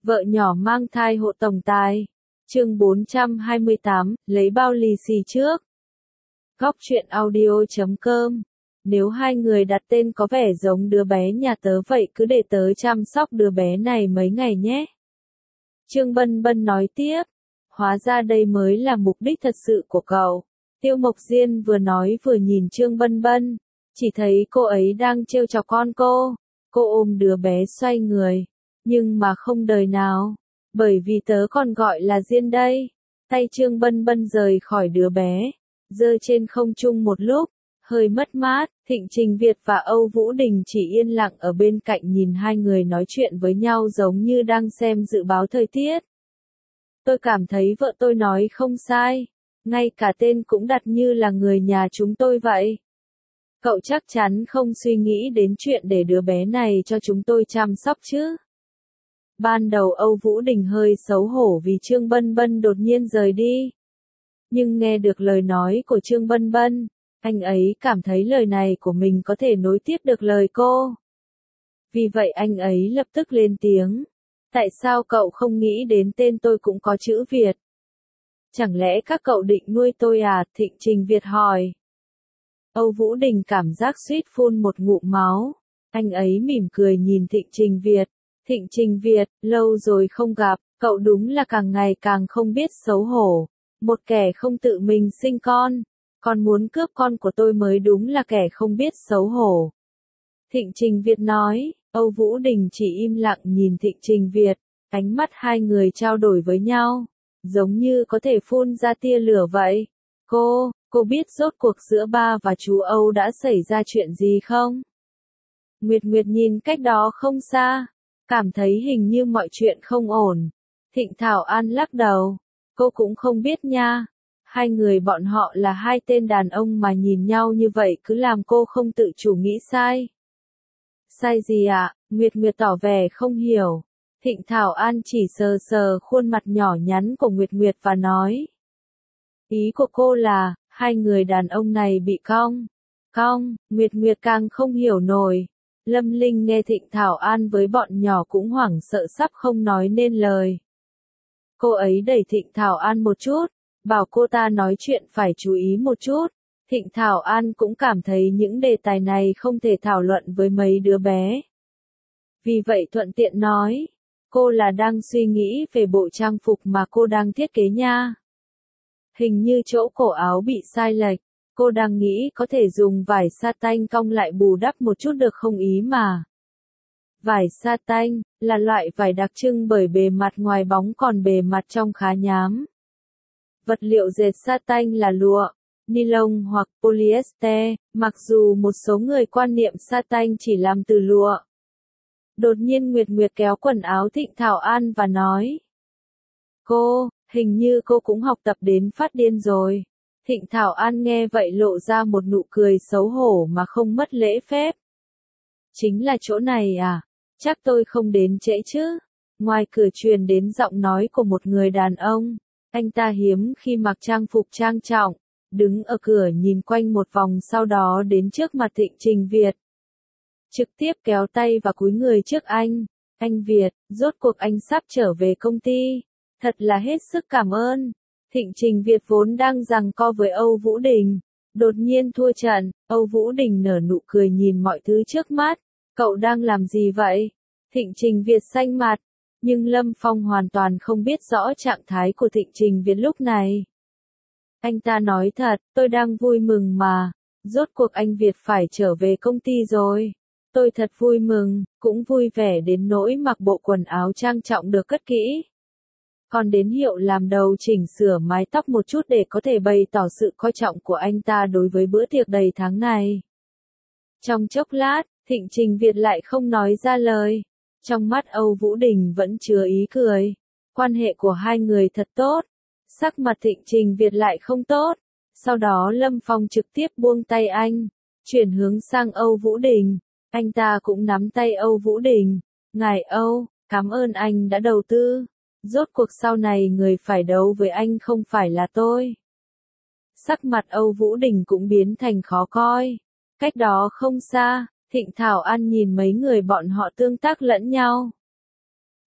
Vợ nhỏ mang thai hộ tổng tài. Chương 428, lấy bao lì xì trước. Góc truyện audio.com. Nếu hai người đặt tên có vẻ giống đứa bé nhà tớ vậy cứ để tớ chăm sóc đứa bé này mấy ngày nhé. Trương Bân Bân nói tiếp. Hóa ra đây mới là mục đích thật sự của cậu. Tiêu Mộc Diên vừa nói vừa nhìn Trương Bân Bân. Chỉ thấy cô ấy đang trêu chọc con cô. Cô ôm đứa bé xoay người. Nhưng mà không đời nào. Bởi vì tớ còn gọi là Diên đây. Tay Trương Bân Bân rời khỏi đứa bé. Giơ trên không trung một lúc. Hơi mất mát, Thịnh Trình Việt và Âu Vũ Đình chỉ yên lặng ở bên cạnh nhìn hai người nói chuyện với nhau giống như đang xem dự báo thời tiết. Tôi cảm thấy vợ tôi nói không sai. Ngay cả tên cũng đặt như là người nhà chúng tôi vậy. Cậu chắc chắn không suy nghĩ đến chuyện để đứa bé này cho chúng tôi chăm sóc chứ. Ban đầu Âu Vũ Đình hơi xấu hổ vì Trương Bân Bân đột nhiên rời đi. Nhưng nghe được lời nói của Trương Bân Bân, anh ấy cảm thấy lời này của mình có thể nối tiếp được lời cô. Vì vậy anh ấy lập tức lên tiếng. Tại sao cậu không nghĩ đến tên tôi cũng có chữ Việt? Chẳng lẽ các cậu định nuôi tôi à? Thịnh Trình Việt hỏi. Âu Vũ Đình cảm giác suýt phun một ngụm máu. Anh ấy mỉm cười nhìn Thịnh Trình Việt. Thịnh Trình Việt, lâu rồi không gặp, cậu đúng là càng ngày càng không biết xấu hổ. Một kẻ không tự mình sinh con, còn muốn cướp con của tôi mới đúng là kẻ không biết xấu hổ. Thịnh Trình Việt nói, Âu Vũ Đình chỉ im lặng nhìn Thịnh Trình Việt, ánh mắt hai người trao đổi với nhau, giống như có thể phun ra tia lửa vậy. Cô biết rốt cuộc giữa ba và chú Âu đã xảy ra chuyện gì không? Nguyệt Nguyệt nhìn cách đó không xa, cảm thấy hình như mọi chuyện không ổn. Thịnh Thảo An lắc đầu, cô cũng không biết nha. Hai người bọn họ là hai tên đàn ông mà nhìn nhau như vậy cứ làm cô không tự chủ nghĩ sai. Sai gì ạ? Nguyệt Nguyệt tỏ vẻ không hiểu. Thịnh Thảo An chỉ sờ sờ khuôn mặt nhỏ nhắn của Nguyệt Nguyệt và nói. Ý của cô là, hai người đàn ông này bị cong. Cong, Nguyệt Nguyệt càng không hiểu nổi. Lâm Linh nghe Thịnh Thảo An với bọn nhỏ cũng hoảng sợ sắp không nói nên lời. Cô ấy đẩy Thịnh Thảo An một chút, bảo cô ta nói chuyện phải chú ý một chút. Thịnh Thảo An cũng cảm thấy những đề tài này không thể thảo luận với mấy đứa bé. Vì vậy thuận tiện nói, cô là đang suy nghĩ về bộ trang phục mà cô đang thiết kế nha. Hình như chỗ cổ áo bị sai lệch, cô đang nghĩ có thể dùng vải sa tanh cong lại bù đắp một chút được không ý mà. Vải sa tanh là loại vải đặc trưng bởi bề mặt ngoài bóng còn bề mặt trong khá nhám. Vật liệu dệt sa tanh là lụa, ni lông hoặc polyester, mặc dù một số người quan niệm sa tanh chỉ làm từ lụa. Đột nhiên Nguyệt Nguyệt kéo quần áo Thịnh Thảo An và nói. Hình như cô cũng học tập đến phát điên rồi. Thịnh Thảo An nghe vậy lộ ra một nụ cười xấu hổ mà không mất lễ phép. Chính là chỗ này à? Chắc tôi không đến trễ chứ? Ngoài cửa truyền đến giọng nói của một người đàn ông. Anh ta hiếm khi mặc trang phục trang trọng, đứng ở cửa nhìn quanh một vòng sau đó đến trước mặt Thịnh Trình Việt. Trực tiếp kéo tay và cúi người trước anh. Anh Việt, rốt cuộc anh sắp trở về công ty. Thật là hết sức cảm ơn. Thịnh Trình Việt vốn đang giằng co với Âu Vũ Đình. Đột nhiên thua trận, Âu Vũ Đình nở nụ cười nhìn mọi thứ trước mắt. Cậu đang làm gì vậy? Thịnh Trình Việt xanh mặt. Nhưng Lâm Phong hoàn toàn không biết rõ trạng thái của Thịnh Trình Việt lúc này. Anh ta nói thật, tôi đang vui mừng mà. Rốt cuộc anh Việt phải trở về công ty rồi. Tôi thật vui mừng, cũng vui vẻ đến nỗi mặc bộ quần áo trang trọng được cất kỹ. Còn đến hiệu làm đầu chỉnh sửa mái tóc một chút để có thể bày tỏ sự coi trọng của anh ta đối với bữa tiệc đầy tháng này. Trong chốc lát, Thịnh Trình Việt lại không nói ra lời. Trong mắt Âu Vũ Đình vẫn chứa ý cười. Quan hệ của hai người thật tốt. Sắc mặt Thịnh Trình Việt lại không tốt. Sau đó Lâm Phong trực tiếp buông tay anh, chuyển hướng sang Âu Vũ Đình. Anh ta cũng nắm tay Âu Vũ Đình. Ngài Âu, cảm ơn anh đã đầu tư. Rốt cuộc sau này người phải đấu với anh không phải là tôi. Sắc mặt Âu Vũ Đình cũng biến thành khó coi. Cách đó không xa, Thịnh Thảo An nhìn mấy người bọn họ tương tác lẫn nhau.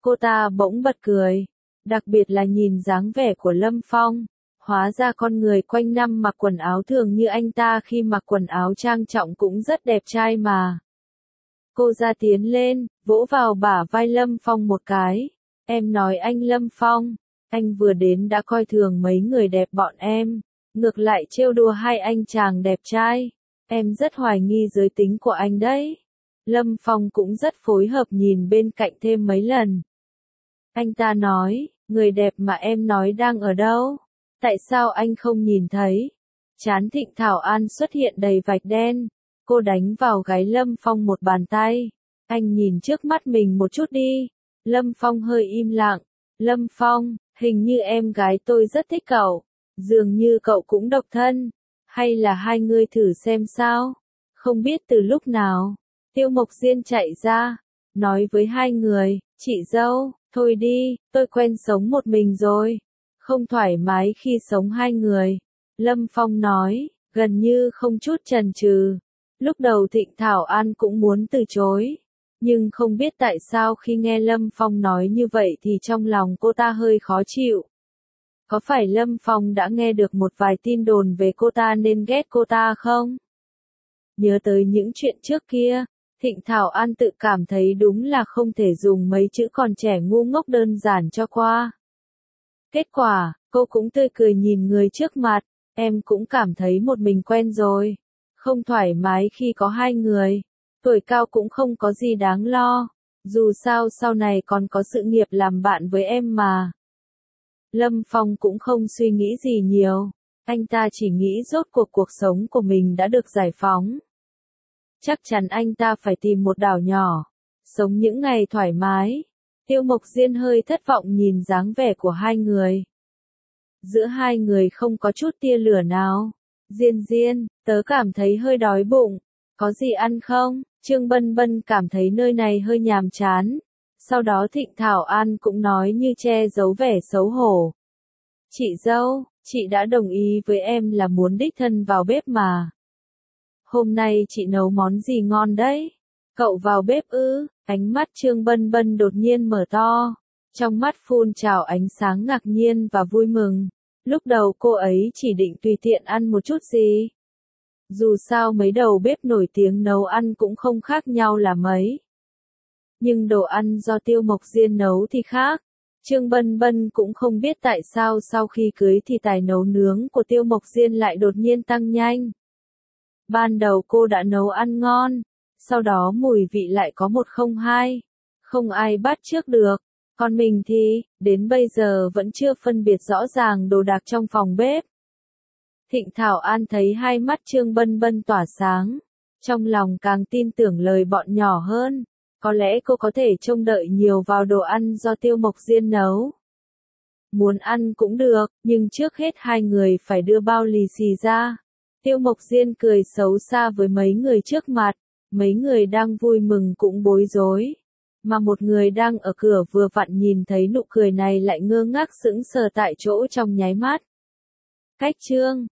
Cô ta bỗng bật cười, đặc biệt là nhìn dáng vẻ của Lâm Phong. Hóa ra con người quanh năm mặc quần áo thường như anh ta khi mặc quần áo trang trọng cũng rất đẹp trai mà. Cô ra tiến lên, vỗ vào bả vai Lâm Phong một cái. Em nói anh Lâm Phong, anh vừa đến đã coi thường mấy người đẹp bọn em, ngược lại trêu đùa hai anh chàng đẹp trai. Em rất hoài nghi giới tính của anh đấy. Lâm Phong cũng rất phối hợp nhìn bên cạnh thêm mấy lần. Anh ta nói, người đẹp mà em nói đang ở đâu? Tại sao anh không nhìn thấy? Trán Thịnh Thảo An xuất hiện đầy vạch đen. Cô đánh vào gáy Lâm Phong một bàn tay. Anh nhìn trước mắt mình một chút đi. Lâm Phong hơi im lặng. Lâm Phong, hình như em gái tôi rất thích cậu. Dường như cậu cũng độc thân. Hay là hai người thử xem sao? Không biết từ lúc nào, Tiêu Mộc Diên chạy ra, nói với hai người, chị dâu, thôi đi, tôi quen sống một mình rồi. Không thoải mái khi sống hai người. Lâm Phong nói, gần như không chút chần chừ. Lúc đầu Thịnh Thảo An cũng muốn từ chối. Nhưng không biết tại sao khi nghe Lâm Phong nói như vậy thì trong lòng cô ta hơi khó chịu. Có phải Lâm Phong đã nghe được một vài tin đồn về cô ta nên ghét cô ta không? Nhớ tới những chuyện trước kia, Thịnh Thảo An tự cảm thấy đúng là không thể dùng mấy chữ còn trẻ ngu ngốc đơn giản cho qua. Kết quả, cô cũng tươi cười nhìn người trước mặt, em cũng cảm thấy một mình quen rồi. Không thoải mái khi có hai người, tuổi cao cũng không có gì đáng lo. Dù sao sau này còn có sự nghiệp làm bạn với em mà. Lâm Phong cũng không suy nghĩ gì nhiều, anh ta chỉ nghĩ rốt cuộc sống của mình đã được giải phóng. Chắc chắn anh ta phải tìm một đảo nhỏ, sống những ngày thoải mái. Tiêu Mộc Diên hơi thất vọng nhìn dáng vẻ của hai người. Giữa hai người không có chút tia lửa nào. Diên Diên, tớ cảm thấy hơi đói bụng, có gì ăn không? Trương Bân Bân cảm thấy nơi này hơi nhàm chán. Sau đó Thịnh Thảo An cũng nói như che giấu vẻ xấu hổ. Chị dâu, chị đã đồng ý với em là muốn đích thân vào bếp mà. Hôm nay chị nấu món gì ngon đấy? Cậu vào bếp ư? Ánh mắt Trương Bân Bân đột nhiên mở to. Trong mắt phun trào ánh sáng ngạc nhiên và vui mừng. Lúc đầu cô ấy chỉ định tùy tiện ăn một chút gì. Dù sao mấy đầu bếp nổi tiếng nấu ăn cũng không khác nhau là mấy. Nhưng đồ ăn do Tiêu Mộc Diên nấu thì khác. Trương Bân Bân cũng không biết tại sao sau khi cưới thì tài nấu nướng của Tiêu Mộc Diên lại đột nhiên tăng nhanh. Ban đầu cô đã nấu ăn ngon, sau đó mùi vị lại có 102, không ai bắt chước được. Còn mình thì, đến bây giờ vẫn chưa phân biệt rõ ràng đồ đạc trong phòng bếp. Thịnh Thảo An thấy hai mắt Trương Bân Bân tỏa sáng, trong lòng càng tin tưởng lời bọn nhỏ hơn. Có lẽ cô có thể trông đợi nhiều vào đồ ăn do Tiêu Mộc Diên nấu. Muốn ăn cũng được, nhưng trước hết hai người phải đưa bao lì xì ra. Tiêu Mộc Diên cười xấu xa với mấy người trước mặt, mấy người đang vui mừng cũng bối rối. Mà một người đang ở cửa vừa vặn nhìn thấy nụ cười này lại ngơ ngác sững sờ tại chỗ trong nháy mắt. Cách chương